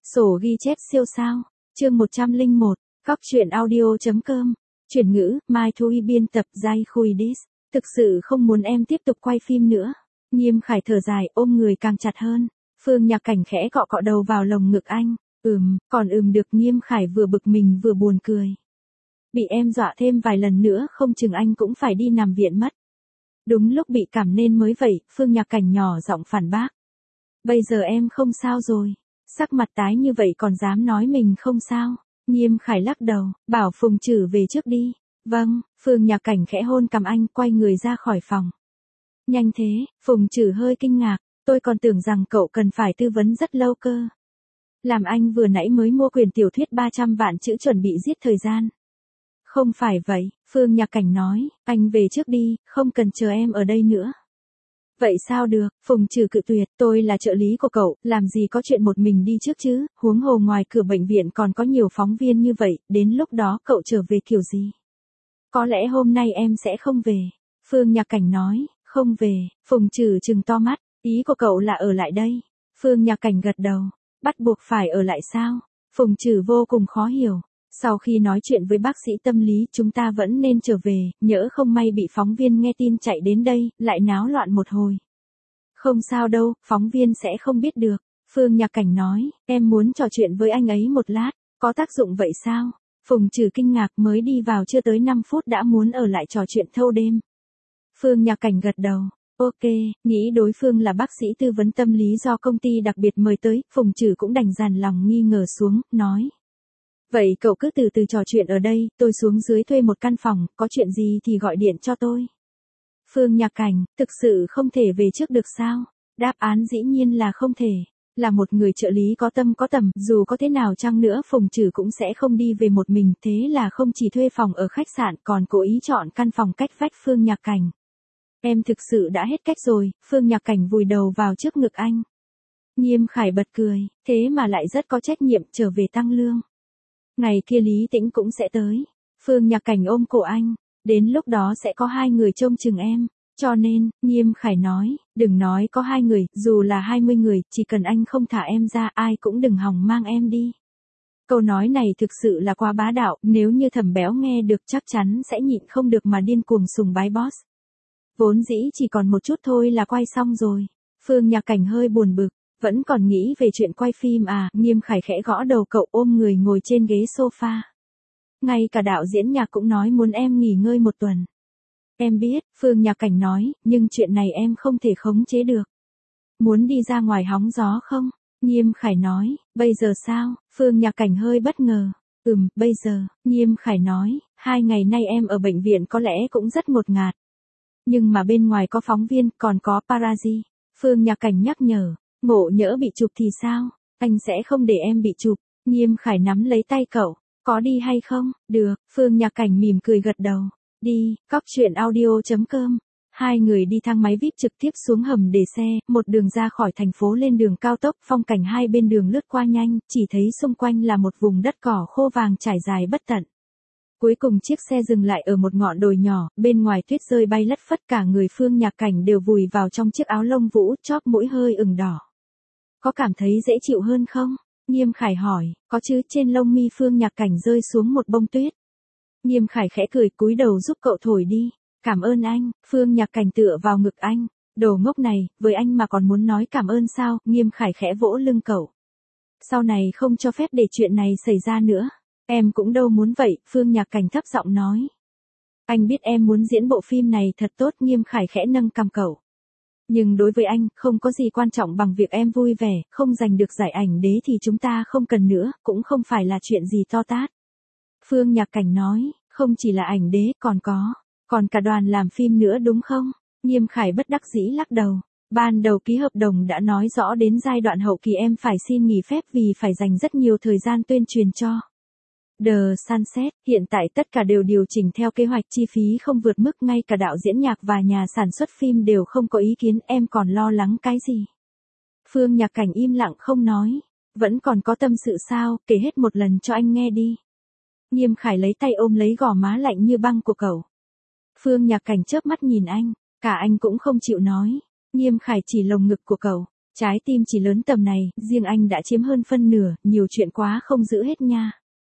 Sổ ghi chép siêu sao. Chương 101, Góc truyện audio.com. Chuyển ngữ, Mai Thui biên tập Giai Khuydis. Thực sự không muốn em tiếp tục quay phim nữa. Nghiêm Khải thở dài, ôm người càng chặt hơn. Phương Nhạc Cảnh khẽ cọ cọ đầu vào lồng ngực anh. Còn được. Nghiêm Khải vừa bực mình vừa buồn cười. Bị em dọa thêm vài lần nữa không chừng anh cũng phải đi nằm viện mất. Đúng lúc bị cảm nên mới vậy, Phương Nhạc Cảnh nhỏ giọng phản bác. Bây giờ em không sao rồi. Sắc mặt tái như vậy còn dám nói mình không sao. Nghiêm Khải lắc đầu, bảo Phùng Trử về trước đi. Vâng, Phương Nhạc Cảnh khẽ hôn cằm anh, quay người ra khỏi phòng. Nhanh thế, Phùng Trử hơi kinh ngạc, tôi còn tưởng rằng cậu cần phải tư vấn rất lâu cơ. Làm anh vừa nãy mới mua quyền tiểu thuyết 300 vạn chữ chuẩn bị giết thời gian. Không phải vậy, Phương Nhạc Cảnh nói, anh về trước đi, không cần chờ em ở đây nữa. Vậy sao được, Phùng Trử cự tuyệt, tôi là trợ lý của cậu, làm gì có chuyện một mình đi trước chứ, huống hồ ngoài cửa bệnh viện còn có nhiều phóng viên như vậy, đến lúc đó cậu trở về kiểu gì? Có lẽ hôm nay em sẽ không về. Phương Nhạc Cảnh nói, không về, Phùng Trử trừng to mắt, ý của cậu là ở lại đây. Phương Nhạc Cảnh gật đầu, bắt buộc phải ở lại sao? Phùng Trử vô cùng khó hiểu. Sau khi nói chuyện với bác sĩ tâm lý chúng ta vẫn nên trở về, nhỡ không may bị phóng viên nghe tin chạy đến đây, lại náo loạn một hồi. Không sao đâu, phóng viên sẽ không biết được. Phương Nhạc Cảnh nói, em muốn trò chuyện với anh ấy một lát, có tác dụng vậy sao? Phùng Trử kinh ngạc, mới đi vào chưa tới 5 phút đã muốn ở lại trò chuyện thâu đêm. Phương Nhạc Cảnh gật đầu. Ok, nghĩ đối phương là bác sĩ tư vấn tâm lý do công ty đặc biệt mời tới, Phùng Trử cũng đành dàn lòng nghi ngờ xuống, nói. Vậy cậu cứ từ từ trò chuyện ở đây, tôi xuống dưới thuê một căn phòng, có chuyện gì thì gọi điện cho tôi. Phương Nhạc Cảnh, thực sự không thể về trước được sao? Đáp án dĩ nhiên là không thể. Là một người trợ lý có tâm có tầm, dù có thế nào chăng nữa Phùng Trử cũng sẽ không đi về một mình, thế là không chỉ thuê phòng ở khách sạn còn cố ý chọn căn phòng cách vách Phương Nhạc Cảnh. Em thực sự đã hết cách rồi, Phương Nhạc Cảnh vùi đầu vào trước ngực anh. Nghiêm Khải bật cười, thế mà lại rất có trách nhiệm trở về tăng lương. Ngày kia Lý Tĩnh cũng sẽ tới. Phương Nhạc Cảnh ôm cổ anh. Đến lúc đó sẽ có 2 người trông chừng em. Cho nên, Nghiêm Khải nói, đừng nói có 2 người, dù là 20 người, chỉ cần anh không thả em ra, ai cũng đừng hòng mang em đi. Câu nói này thực sự là quá bá đạo, nếu như Thẩm Béo nghe được chắc chắn sẽ nhịn không được mà điên cuồng sùng bái boss. Vốn dĩ chỉ còn một chút thôi là quay xong rồi. Phương Nhạc Cảnh hơi buồn bực. Vẫn còn nghĩ về chuyện quay phim à? Nghiêm Khải khẽ gõ đầu cậu, ôm người ngồi trên ghế sofa. Ngay cả đạo diễn Nhạc cũng nói muốn em nghỉ ngơi một tuần. Em biết, Phương Nhạc Cảnh nói, nhưng chuyện này em không thể khống chế được. Muốn đi ra ngoài hóng gió không? Nghiêm Khải nói, bây giờ sao? Phương Nhạc Cảnh hơi bất ngờ. Bây giờ, Nghiêm Khải nói, 2 ngày nay em ở bệnh viện có lẽ cũng rất ngột ngạt. Nhưng mà bên ngoài có phóng viên, còn có paparazzi. Phương Nhạc Cảnh nhắc nhở. Ngộ nhỡ bị chụp thì sao? Anh sẽ không để em bị chụp. Nghiêm Khải nắm lấy tay cậu. Có đi hay không? Được, Phương Nhạc Cảnh mỉm cười gật đầu. Đi, Góc truyện audio.com. 2 người đi thang máy VIP trực tiếp xuống hầm để xe, một đường ra khỏi thành phố lên đường cao tốc, phong cảnh hai bên đường lướt qua nhanh, chỉ thấy xung quanh là một vùng đất cỏ khô vàng trải dài bất tận. Cuối cùng chiếc xe dừng lại ở một ngọn đồi nhỏ, bên ngoài tuyết rơi bay lất phất, cả người Phương Nhạc Cảnh đều vùi vào trong chiếc áo lông vũ, chóp mũi hơi ửng đỏ. Có cảm thấy dễ chịu hơn không? Nghiêm Khải hỏi, có chứ, trên lông mi Phương Nhạc Cảnh rơi xuống một bông tuyết. Nghiêm Khải khẽ cười, cúi đầu giúp cậu thổi đi. Cảm ơn anh. Phương Nhạc Cảnh tựa vào ngực anh. Đồ ngốc này, với anh mà còn muốn nói cảm ơn sao? Nghiêm Khải khẽ vỗ lưng cậu. Sau này không cho phép để chuyện này xảy ra nữa. Em cũng đâu muốn vậy, Phương Nhạc Cảnh thấp giọng nói. Anh biết em muốn diễn bộ phim này thật tốt, Nghiêm Khải khẽ nâng cằm cậu. Nhưng đối với anh, không có gì quan trọng bằng việc em vui vẻ, không giành được giải ảnh đế thì chúng ta không cần nữa, cũng không phải là chuyện gì to tát. Phương Nhạc Cảnh nói, không chỉ là ảnh đế, còn cả đoàn làm phim nữa đúng không? Nghiêm Khải bất đắc dĩ lắc đầu. Ban đầu ký hợp đồng đã nói rõ đến giai đoạn hậu kỳ em phải xin nghỉ phép vì phải dành rất nhiều thời gian tuyên truyền cho The Sunset. Hiện tại tất cả đều điều chỉnh theo kế hoạch, chi phí không vượt mức, ngay cả đạo diễn Nhạc và nhà sản xuất phim đều không có ý kiến, em còn lo lắng cái gì? Phương Nhạc Cảnh im lặng không nói. Vẫn còn có tâm sự sao, kể hết một lần cho anh nghe đi. Nghiêm Khải lấy tay ôm lấy gò má lạnh như băng của cậu. Phương Nhạc Cảnh chớp mắt nhìn anh, cả anh cũng không chịu nói. Nghiêm Khải chỉ lồng ngực của cậu. Trái tim chỉ lớn tầm này, riêng anh đã chiếm hơn phân nửa, nhiều chuyện quá không giữ hết nha.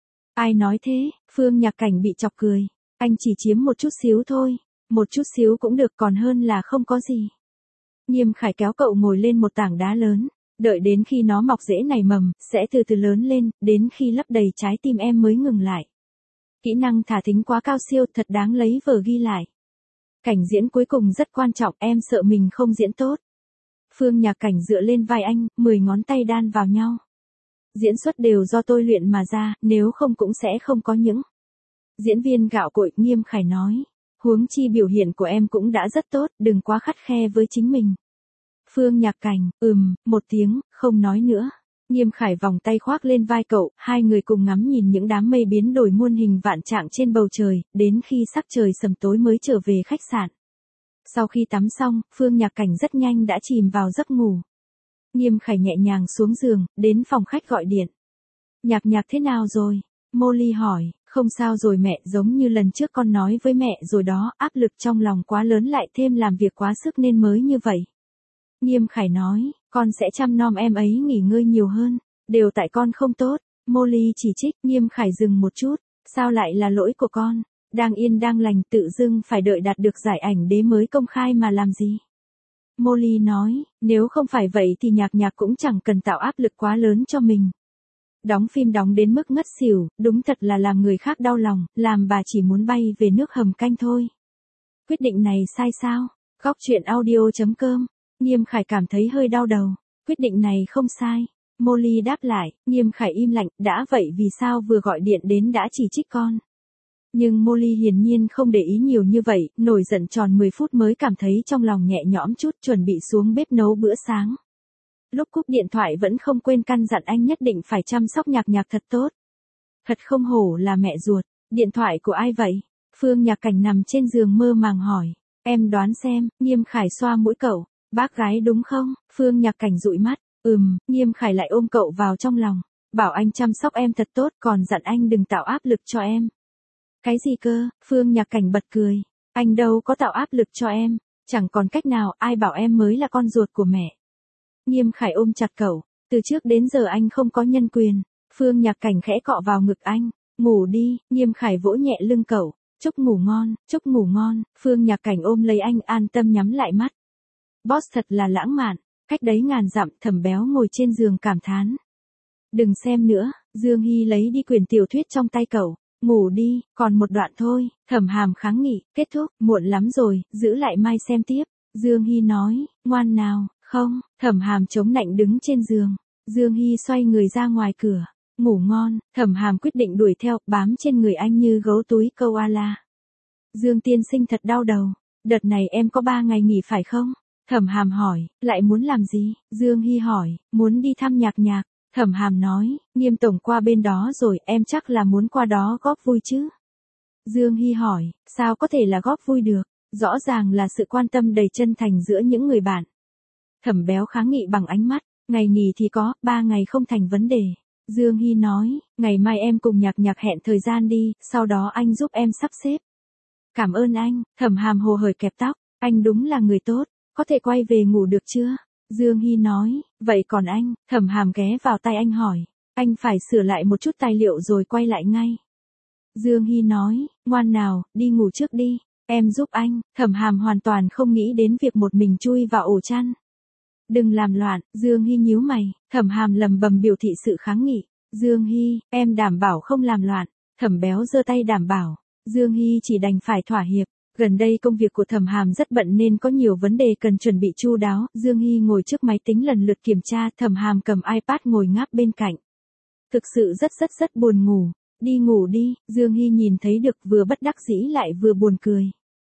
Ai nói thế, Phương Nhạc Cảnh bị chọc cười. Anh chỉ chiếm một chút xíu thôi, một chút xíu cũng được còn hơn là không có gì. Nghiêm Khải kéo cậu ngồi lên một tảng đá lớn, đợi đến khi nó mọc rễ nảy mầm, sẽ từ từ lớn lên, đến khi lấp đầy trái tim em mới ngừng lại. Kỹ năng thả thính quá cao siêu, thật đáng lấy vở ghi lại. Cảnh diễn cuối cùng rất quan trọng, em sợ mình không diễn tốt. Phương Nhạc Cảnh dựa lên vai anh, 10 ngón tay đan vào nhau. Diễn xuất đều do tôi luyện mà ra, nếu không cũng sẽ không có những diễn viên gạo cội. Nghiêm Khải nói. Huống chi biểu hiện của em cũng đã rất tốt, đừng quá khắt khe với chính mình. Phương Nhạc Cảnh, một tiếng, không nói nữa. Nghiêm Khải vòng tay khoác lên vai cậu, hai người cùng ngắm nhìn những đám mây biến đổi muôn hình vạn trạng trên bầu trời, đến khi sắc trời sầm tối mới trở về khách sạn. Sau khi tắm xong, Phương Nhạc Cảnh rất nhanh đã chìm vào giấc ngủ. Nghiêm Khải nhẹ nhàng xuống giường, đến phòng khách gọi điện. Nhạc Nhạc thế nào rồi? Molly hỏi, không sao rồi mẹ, giống như lần trước con nói với mẹ rồi đó, áp lực trong lòng quá lớn lại thêm làm việc quá sức nên mới như vậy. Nghiêm Khải nói, con sẽ chăm nom em ấy nghỉ ngơi nhiều hơn, đều tại con không tốt. Molly chỉ trích. Nghiêm Khải dừng một chút, sao lại là lỗi của con? Đang yên đang lành tự dưng phải đợi đạt được giải ảnh đế mới công khai mà làm gì? Molly nói, nếu không phải vậy thì Nhạc Nhạc cũng chẳng cần tạo áp lực quá lớn cho mình. Đóng phim đóng đến mức ngất xỉu, đúng thật là làm người khác đau lòng, làm bà chỉ muốn bay về nước hầm canh thôi. Quyết định này sai sao? Góc truyện audio.com. Nghiêm Khải cảm thấy hơi đau đầu. Quyết định này không sai. Molly đáp lại. Nghiêm Khải im lặng, đã vậy vì sao vừa gọi điện đến đã chỉ trích con? Nhưng Molly hiển nhiên không để ý nhiều như vậy, nổi giận tròn 10 phút mới cảm thấy trong lòng nhẹ nhõm chút, chuẩn bị xuống bếp nấu bữa sáng. Lúc cúp điện thoại vẫn không quên căn dặn anh nhất định phải chăm sóc Nhạc Nhạc thật tốt. Thật không hổ là mẹ ruột. Điện thoại của ai vậy? Phương Nhạc Cảnh nằm trên giường mơ màng hỏi. Em đoán xem. Nghiêm Khải xoa mũi cậu. Bác gái đúng không? Phương Nhạc Cảnh dụi mắt. Nghiêm Khải lại ôm cậu vào trong lòng. Bảo anh chăm sóc em thật tốt, còn dặn anh đừng tạo áp lực cho em. Cái gì cơ? Phương Nhạc Cảnh bật cười. Anh đâu có tạo áp lực cho em. Chẳng còn cách nào, ai bảo em mới là con ruột của mẹ. Nghiêm Khải ôm chặt cậu. Từ trước đến giờ anh không có nhân quyền. Phương Nhạc Cảnh khẽ cọ vào ngực anh. Ngủ đi. Nghiêm Khải vỗ nhẹ lưng cậu. Chúc ngủ ngon, chúc ngủ ngon. Phương Nhạc Cảnh ôm lấy anh an tâm nhắm lại mắt. Boss thật là lãng mạn. Cách đấy ngàn dặm. Thẩm Béo ngồi trên giường cảm thán. Đừng xem nữa. Dương Hy lấy đi quyển tiểu thuyết trong tay cậu. Ngủ đi, còn một đoạn thôi. Thẩm Hàm kháng nghị. Kết thúc, muộn lắm rồi, giữ lại mai xem tiếp. Dương Hy nói, ngoan nào. Không. Thẩm Hàm chống nạnh đứng trên giường. Dương Hy xoay người ra ngoài cửa. Ngủ ngon. Thẩm Hàm quyết định đuổi theo, bám trên người anh như gấu túi koala. Dương tiên sinh thật đau đầu. Đợt này em có 3 ngày nghỉ phải không? Thẩm Hàm hỏi. Lại muốn làm gì? Dương Hy hỏi. Muốn đi thăm Nhạc Nhạc. Thẩm Hàm nói. Nghiêm tổng qua bên đó rồi, em chắc là muốn qua đó góp vui chứ? Dương Hy hỏi. Sao có thể là góp vui được? Rõ ràng là sự quan tâm đầy chân thành giữa những người bạn. Thẩm Béo kháng nghị bằng ánh mắt. Ngày nghỉ thì có, 3 ngày không thành vấn đề. Dương Hy nói. Ngày mai em cùng Nhạc Nhạc hẹn thời gian đi, sau đó anh giúp em sắp xếp. Cảm ơn anh. Thẩm Hàm hồ hởi kẹp tóc. Anh đúng là người tốt. Có thể quay về ngủ được chưa? Dương Hy nói. Vậy còn anh? Thẩm Hàm ghé vào tay anh hỏi. Anh phải sửa lại một chút tài liệu rồi quay lại ngay. Dương Hy nói. Ngoan nào, đi ngủ trước đi. Em giúp anh. Thẩm Hàm hoàn toàn không nghĩ đến việc một mình chui vào ổ chăn. Đừng làm loạn. Dương Hy nhíu mày. Thẩm Hàm lầm bầm biểu thị sự kháng nghị. Dương Hy, em đảm bảo không làm loạn. Thẩm Béo giơ tay đảm bảo. Dương Hy chỉ đành phải thỏa hiệp. Gần đây công việc của Thẩm Hàm rất bận nên có nhiều vấn đề cần chuẩn bị chu đáo. Dương Hy ngồi trước máy tính lần lượt kiểm tra, Thẩm Hàm cầm iPad ngồi ngáp bên cạnh. Thực sự rất buồn ngủ. Đi ngủ đi. Dương Hy nhìn thấy được, vừa bất đắc dĩ lại vừa buồn cười.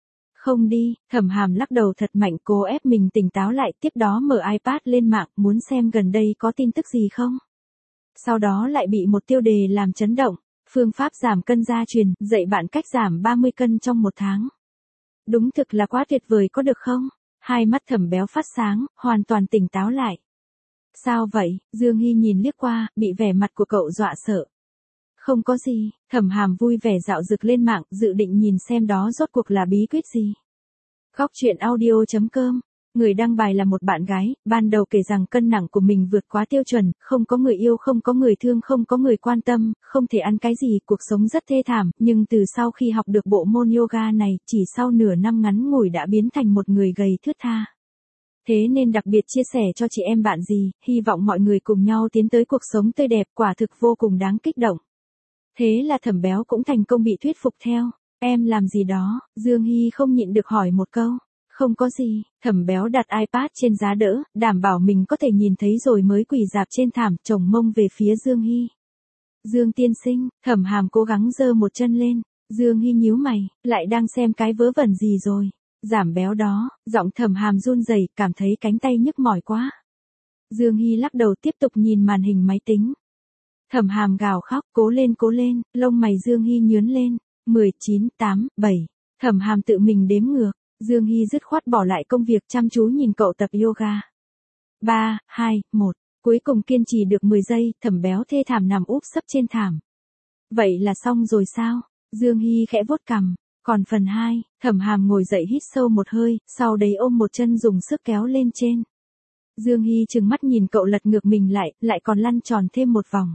Không đi. Thẩm Hàm lắc đầu thật mạnh, cố ép mình tỉnh táo lại, tiếp đó mở iPad lên mạng, muốn xem gần đây có tin tức gì không. Sau đó lại bị một tiêu đề làm chấn động. Phương pháp giảm cân gia truyền, dạy bạn cách giảm 30 cân trong 1 tháng. Đúng thực là quá tuyệt vời có được không? Hai mắt Thẩm Béo phát sáng, hoàn toàn tỉnh táo lại. Sao vậy? Dương Hy nhìn liếc qua, bị vẻ mặt của cậu dọa sợ. Không có gì. Thẩm Hàm vui vẻ dạo dực lên mạng, dự định nhìn xem đó rốt cuộc là bí quyết gì. Góc truyện audio.com Người đăng bài là một bạn gái, ban đầu kể rằng cân nặng của mình vượt quá tiêu chuẩn, không có người yêu, không có người thương, không có người quan tâm, không thể ăn cái gì, cuộc sống rất thê thảm, nhưng từ sau khi học được bộ môn yoga này, chỉ sau nửa năm ngắn ngủi đã biến thành một người gầy thướt tha. Thế nên đặc biệt chia sẻ cho chị em bạn gì, hy vọng mọi người cùng nhau tiến tới cuộc sống tươi đẹp, quả thực vô cùng đáng kích động. Thế là Thẩm Béo cũng thành công bị thuyết phục theo. Em làm gì đó, Dương Hy không nhịn được hỏi một câu. Không có gì, Thẩm Béo đặt iPad trên giá đỡ, đảm bảo mình có thể nhìn thấy rồi mới quỳ dạp trên thảm, chồng mông về phía Dương Hy. Dương tiên sinh, Thẩm Hàm cố gắng giơ một chân lên. Dương Hy nhíu mày, lại đang xem cái vớ vẩn gì rồi. Giảm béo đó, giọng Thẩm Hàm run rẩy, cảm thấy cánh tay nhức mỏi quá. Dương Hy lắc đầu tiếp tục nhìn màn hình máy tính. Thẩm Hàm gào khóc, cố lên, lông mày Dương Hy nhướng lên. 10, 9, 8, 7. Thẩm Hàm tự mình đếm ngược. Dương Hy dứt khoát bỏ lại công việc chăm chú nhìn cậu tập yoga. 3, 2, 1. Cuối cùng kiên trì được 10 giây, Thẩm Béo thê thảm nằm úp sấp trên thảm. Vậy là xong rồi sao? Dương Hy khẽ vuốt cằm. Còn phần 2, Thẩm Hàm ngồi dậy hít sâu một hơi, sau đấy ôm một chân dùng sức kéo lên trên. Dương Hy trừng mắt nhìn cậu lật ngược mình lại còn lăn tròn thêm một vòng.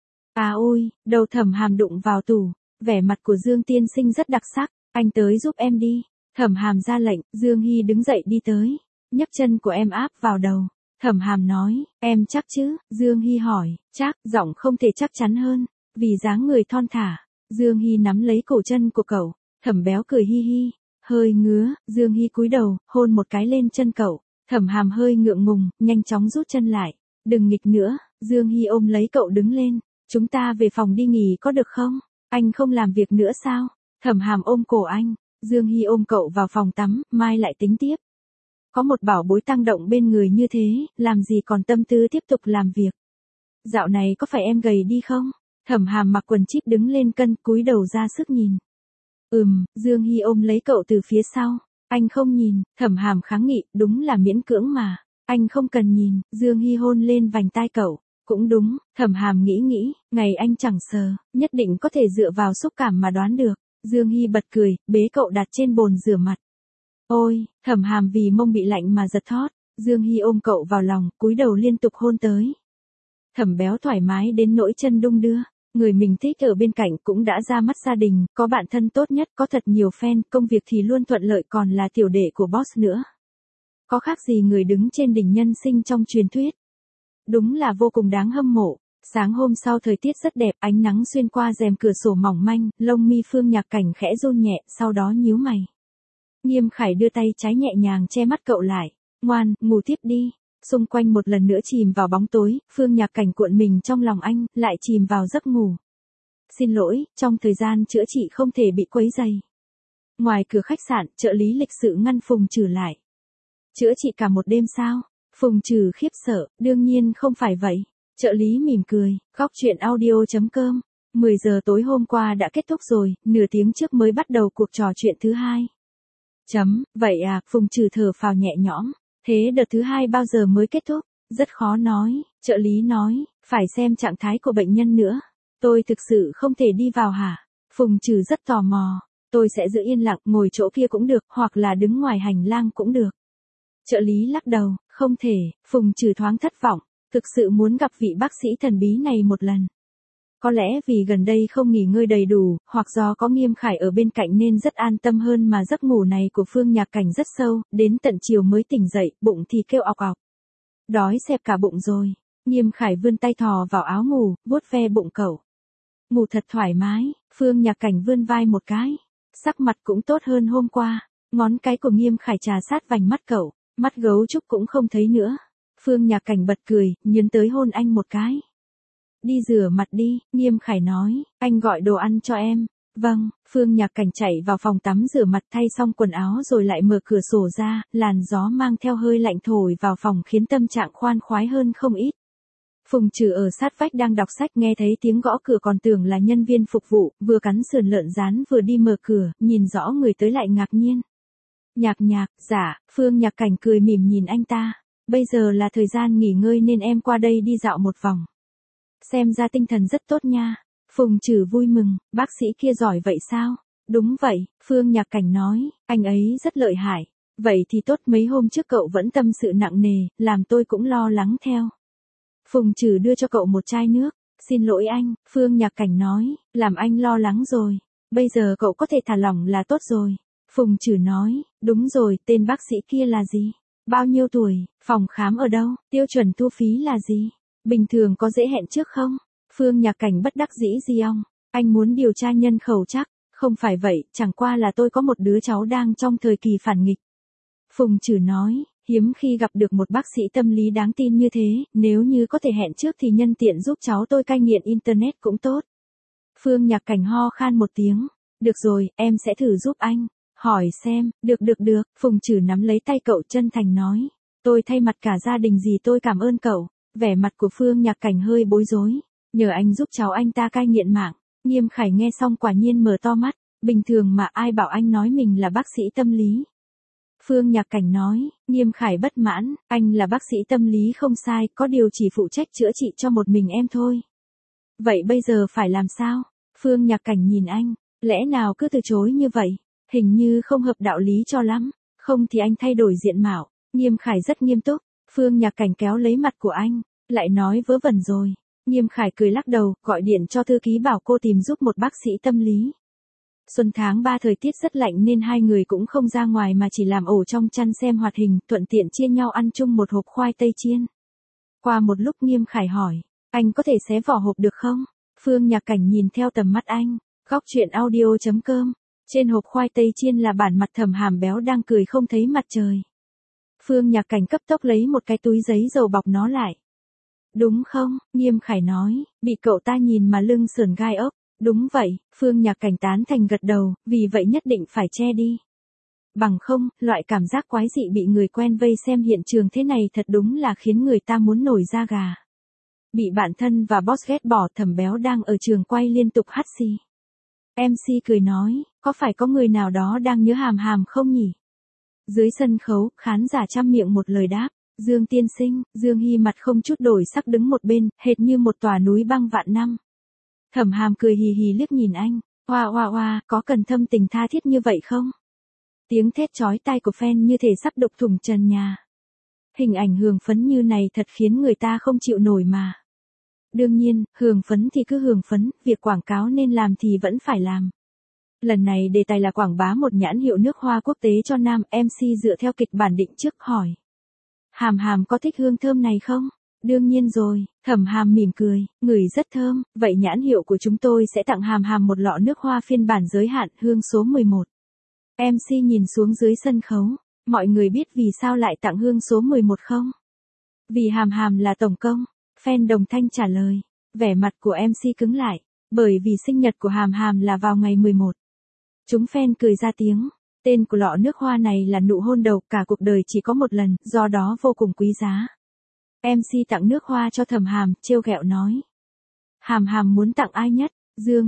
À ôi, đầu Thẩm Hàm đụng vào tủ, vẻ mặt của Dương tiên sinh rất đặc sắc, anh tới giúp em đi. Thẩm Hàm ra lệnh, Dương Hy đứng dậy đi tới, nhấc chân của em áp vào đầu. Thẩm Hàm nói, em chắc chứ? Dương Hy hỏi, chắc, giọng không thể chắc chắn hơn, vì dáng người thon thả. Dương Hy nắm lấy cổ chân của cậu, Thẩm Béo cười hi hi, hơi ngứa, Dương Hy cúi đầu, hôn một cái lên chân cậu. Thẩm Hàm hơi ngượng ngùng, nhanh chóng rút chân lại, đừng nghịch nữa. Dương Hy ôm lấy cậu đứng lên, chúng ta về phòng đi nghỉ có được không? Anh không làm việc nữa sao? Thẩm Hàm ôm cổ anh. Dương Hy ôm cậu vào phòng tắm, mai lại tính tiếp. Có một bảo bối tăng động bên người như thế, làm gì còn tâm tư tiếp tục làm việc. Dạo này có phải em gầy đi không? Thẩm Hàm mặc quần chip đứng lên cân, cúi đầu ra sức nhìn. Dương Hy ôm lấy cậu từ phía sau. Anh không nhìn, Thẩm Hàm kháng nghị, đúng là miễn cưỡng mà. Anh không cần nhìn, Dương Hy hôn lên vành tai cậu. Cũng đúng, Thẩm Hàm nghĩ, ngày anh chẳng sờ, nhất định có thể dựa vào xúc cảm mà đoán được. Dương Hy bật cười, bế cậu đặt trên bồn rửa mặt. Ôi, Thẩm Hàm vì mông bị lạnh mà giật thót. Dương Hy ôm cậu vào lòng, cúi đầu liên tục hôn tới. Thẩm Béo thoải mái đến nỗi chân đung đưa. Người mình thích ở bên cạnh cũng đã ra mắt gia đình, có bạn thân tốt nhất, có thật nhiều fan, công việc thì luôn thuận lợi, còn là tiểu đệ của boss nữa. Có khác gì người đứng trên đỉnh nhân sinh trong truyền thuyết. Đúng là vô cùng đáng hâm mộ. Sáng hôm sau thời tiết rất đẹp, ánh nắng xuyên qua rèm cửa sổ mỏng manh, lông mi Phương Nhạc Cảnh khẽ run nhẹ, sau đó nhíu mày. Nghiêm Khải đưa tay trái nhẹ nhàng che mắt cậu lại. Ngoan, ngủ tiếp đi. Xung quanh một lần nữa chìm vào bóng tối, Phương Nhạc Cảnh cuộn mình trong lòng anh, lại chìm vào giấc ngủ. Xin lỗi, trong thời gian chữa trị không thể bị quấy rầy. Ngoài cửa khách sạn, trợ lý lịch sự ngăn Phùng Trừ lại. Chữa trị cả một đêm sao? Phùng Trừ khiếp sợ, đương nhiên không phải vậy. Trợ lý mỉm cười, góc chuyện audio.com. 10 giờ tối hôm qua đã kết thúc rồi, nửa tiếng trước mới bắt đầu cuộc trò chuyện thứ hai. Vậy à, Phùng Trừ thở phào nhẹ nhõm. Thế đợt thứ hai bao giờ mới kết thúc? Rất khó nói, trợ lý nói, phải xem trạng thái của bệnh nhân nữa. Tôi thực sự không thể đi vào hả? Phùng Trừ rất tò mò. Tôi sẽ giữ yên lặng, ngồi chỗ kia cũng được, hoặc là đứng ngoài hành lang cũng được. Trợ lý lắc đầu, không thể. Phùng Trừ thoáng thất vọng, thực sự muốn gặp vị bác sĩ thần bí này một lần. Có lẽ vì gần đây không nghỉ ngơi đầy đủ, hoặc do có Nghiêm Khải ở bên cạnh nên rất an tâm hơn mà giấc ngủ này của Phương Nhạc Cảnh rất sâu, đến tận chiều mới tỉnh dậy, bụng thì kêu ọc ọc. Đói xẹp cả bụng rồi. Nghiêm Khải vươn tay thò vào áo ngủ, vuốt ve bụng cậu. Ngủ thật thoải mái. Phương Nhạc Cảnh vươn vai một cái. Sắc mặt cũng tốt hơn hôm qua. Ngón cái của Nghiêm Khải trà sát vành mắt cậu. Mắt gấu trúc cũng không thấy nữa. Phương Nhạc Cảnh bật cười, nhấn tới hôn anh một cái. Đi rửa mặt đi, Nghiêm Khải nói, anh gọi đồ ăn cho em. Vâng, Phương Nhạc Cảnh chạy vào phòng tắm rửa mặt thay xong quần áo rồi lại mở cửa sổ ra, làn gió mang theo hơi lạnh thổi vào phòng khiến tâm trạng khoan khoái hơn không ít. Phùng Trừ ở sát vách đang đọc sách nghe thấy tiếng gõ cửa còn tưởng là nhân viên phục vụ, vừa cắn sườn lợn rán vừa đi mở cửa, nhìn rõ người tới lại ngạc nhiên. Nhạc, dạ, Phương Nhạc Cảnh cười mỉm nhìn anh ta. Bây giờ là thời gian nghỉ ngơi nên em qua đây đi dạo một vòng. Xem ra tinh thần rất tốt nha. Phùng Trừ vui mừng, bác sĩ kia giỏi vậy sao? Đúng vậy, Phương Nhạc Cảnh nói, anh ấy rất lợi hại. Vậy thì tốt, mấy hôm trước cậu vẫn tâm sự nặng nề, làm tôi cũng lo lắng theo. Phùng Trừ đưa cho cậu một chai nước. Xin lỗi anh, Phương Nhạc Cảnh nói, làm anh lo lắng rồi. Bây giờ cậu có thể thả lỏng là tốt rồi. Phùng Trừ nói, đúng rồi, tên bác sĩ kia là gì? Bao nhiêu tuổi, phòng khám ở đâu, tiêu chuẩn thu phí là gì? Bình thường có dễ hẹn trước không? Phương Nhạc Cảnh bất đắc dĩ gì ông? Anh muốn điều tra nhân khẩu chắc? Không phải vậy, chẳng qua là tôi có một đứa cháu đang trong thời kỳ phản nghịch. Phùng Trừ nói, hiếm khi gặp được một bác sĩ tâm lý đáng tin như thế, nếu như có thể hẹn trước thì nhân tiện giúp cháu tôi cai nghiện Internet cũng tốt. Phương Nhạc Cảnh ho khan một tiếng, được rồi, em sẽ thử giúp anh. Hỏi xem, được, Phùng Trừ nắm lấy tay cậu chân thành nói, tôi thay mặt cả gia đình gì tôi cảm ơn cậu. Vẻ mặt của Phương Nhạc Cảnh hơi bối rối, nhờ anh giúp cháu anh ta cai nghiện mạng. Nghiêm Khải nghe xong quả nhiên mở to mắt, bình thường mà ai bảo anh nói mình là bác sĩ tâm lý. Phương Nhạc Cảnh nói, Nghiêm Khải bất mãn, anh là bác sĩ tâm lý không sai, có điều chỉ phụ trách chữa trị cho một mình em thôi. Vậy bây giờ phải làm sao? Phương Nhạc Cảnh nhìn anh, lẽ nào cứ từ chối như vậy? Hình như không hợp đạo lý cho lắm, không thì anh thay đổi diện mạo. Nghiêm Khải rất nghiêm túc, Phương Nhạc Cảnh kéo lấy mặt của anh, lại nói vớ vẩn rồi. Nghiêm Khải cười lắc đầu, gọi điện cho thư ký bảo cô tìm giúp một bác sĩ tâm lý. Xuân tháng 3 thời tiết rất lạnh nên hai người cũng không ra ngoài mà chỉ làm ổ trong chăn xem hoạt hình, thuận tiện chia nhau ăn chung một hộp khoai tây chiên. Qua một lúc Nghiêm Khải hỏi, anh có thể xé vỏ hộp được không? Phương Nhạc Cảnh nhìn theo tầm mắt anh, góc chuyện audio.com. Trên hộp khoai tây chiên là bản mặt Thẩm Hàm béo đang cười không thấy mặt trời. Phương Nhạc Cảnh cấp tốc lấy một cái túi giấy dầu bọc nó lại. Đúng không? Nghiêm Khải nói, bị cậu ta nhìn mà lưng sườn gai ốc. Đúng vậy, Phương Nhạc Cảnh tán thành gật đầu, vì vậy nhất định phải che đi. Bằng không, loại cảm giác quái dị bị người quen vây xem hiện trường thế này thật đúng là khiến người ta muốn nổi da gà. Bị bạn thân và boss ghét bỏ, Thẩm béo đang ở trường quay liên tục hắt xì. MC cười nói, có phải có người nào đó đang nhớ Hàm Hàm không nhỉ? Dưới sân khấu, khán giả trăm miệng một lời đáp, Dương tiên sinh. Dương Hy mặt không chút đổi sắc đứng một bên, hệt như một tòa núi băng vạn năm. Thẩm Hàm cười hì hì liếc nhìn anh, oa, có cần thâm tình tha thiết như vậy không? Tiếng thét chói tai của fan như thể sắp đục thủng trần nhà. Hình ảnh hưởng phấn như này thật khiến người ta không chịu nổi mà. Đương nhiên, hưởng phấn thì cứ hưởng phấn, việc quảng cáo nên làm thì vẫn phải làm. Lần này đề tài là quảng bá một nhãn hiệu nước hoa quốc tế cho nam. MC dựa theo kịch bản định trước hỏi, Hàm Hàm có thích hương thơm này không? Đương nhiên rồi, Thẩm Hàm mỉm cười, ngửi rất thơm, vậy nhãn hiệu của chúng tôi sẽ tặng Hàm Hàm một lọ nước hoa phiên bản giới hạn hương số 11. MC nhìn xuống dưới sân khấu, mọi người biết vì sao lại tặng hương số 11 không? Vì Hàm Hàm là tổng công. Fan đồng thanh trả lời, vẻ mặt của MC cứng lại, bởi vì sinh nhật của Hàm Hàm là vào ngày 11. Chúng fan cười ra tiếng, tên của lọ nước hoa này là nụ hôn đầu, cả cuộc đời chỉ có một lần, do đó vô cùng quý giá. MC tặng nước hoa cho Thẩm Hàm, trêu ghẹo nói. Hàm Hàm muốn tặng ai nhất? Dương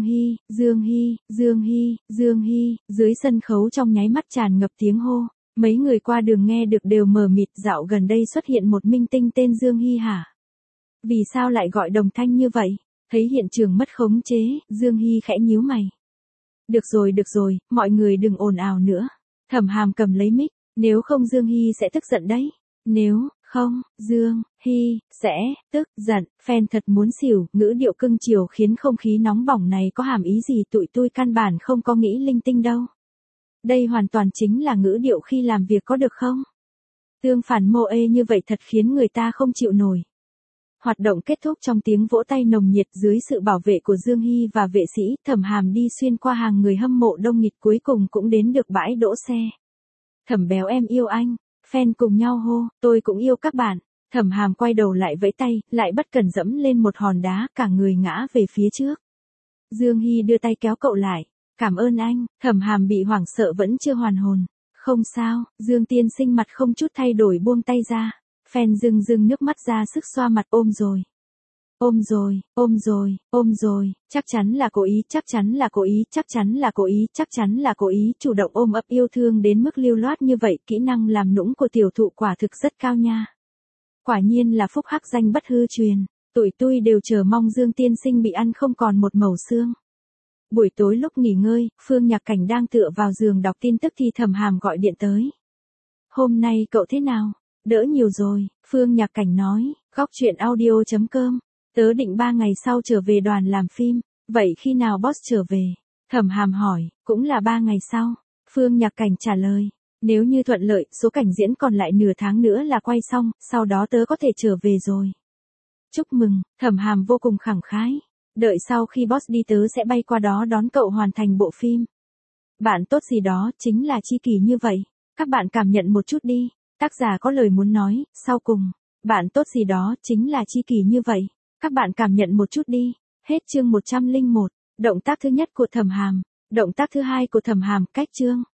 Hy. Dưới sân khấu trong nháy mắt tràn ngập tiếng hô. Mấy người qua đường nghe được đều mờ mịt, dạo gần đây xuất hiện một minh tinh tên Dương Hy hả? Vì sao lại gọi đồng thanh như vậy? Thấy hiện trường mất khống chế, Dương Hy khẽ nhíu mày. Được rồi, mọi người đừng ồn ào nữa. Thẩm Hàm cầm lấy mic, nếu không Dương Hy sẽ tức giận đấy. Nếu không, Dương Hy sẽ tức giận. Fan thật muốn xỉu, ngữ điệu cưng chiều khiến không khí nóng bỏng này có hàm ý gì tụi tôi căn bản không có nghĩ linh tinh đâu. Đây hoàn toàn chính là ngữ điệu khi làm việc có được không? Tương phản mô ê như vậy thật khiến người ta không chịu nổi. Hoạt động kết thúc trong tiếng vỗ tay nồng nhiệt dưới sự bảo vệ của Dương Hy và vệ sĩ. Thẩm Hàm đi xuyên qua hàng người hâm mộ đông nghịt, cuối cùng cũng đến được bãi đỗ xe. Thẩm béo em yêu anh. Fan cùng nhau hô, tôi cũng yêu các bạn. Thẩm Hàm quay đầu lại vẫy tay, lại bất cẩn dẫm lên một hòn đá, cả người ngã về phía trước. Dương Hy đưa tay kéo cậu lại. Cảm ơn anh. Thẩm Hàm bị hoảng sợ vẫn chưa hoàn hồn. Không sao. Dương tiên sinh mặt không chút thay đổi buông tay ra. Fan rưng nước mắt ra sức xoa mặt. Ôm rồi, chắc chắn là cố ý, chủ động ôm ấp yêu thương đến mức lưu loát như vậy, kỹ năng làm nũng của tiểu thụ quả thực rất cao nha. Quả nhiên là phúc hắc danh bất hư truyền, tụi tôi đều chờ mong Dương tiên sinh bị ăn không còn một mẩu xương. Buổi tối lúc nghỉ ngơi, Phương Nhạc Cảnh đang tựa vào giường đọc tin tức thì Thẩm Hàm gọi điện tới. Hôm nay cậu thế nào? Đỡ nhiều rồi, Phương Nhạc Cảnh nói, góc chuyện audio.com. Tớ định 3 ngày sau trở về đoàn làm phim, vậy khi nào boss trở về? Thẩm Hàm hỏi, cũng là 3 ngày sau. Phương Nhạc Cảnh trả lời, nếu như thuận lợi, số cảnh diễn còn lại nửa tháng nữa là quay xong, sau đó tớ có thể trở về rồi. Chúc mừng, Thẩm Hàm vô cùng khẳng khái. Đợi sau khi boss đi tớ sẽ bay qua đó đón cậu hoàn thành bộ phim. Bạn tốt gì đó chính là chi kỷ như vậy. Các bạn cảm nhận một chút đi. Tác giả có lời muốn nói, sau cùng. Bạn tốt gì đó chính là chi kỷ như vậy. Các bạn cảm nhận một chút đi. Hết chương 101. Động tác thứ nhất của Thẩm Hàm. Động tác thứ hai của Thẩm Hàm cách chương.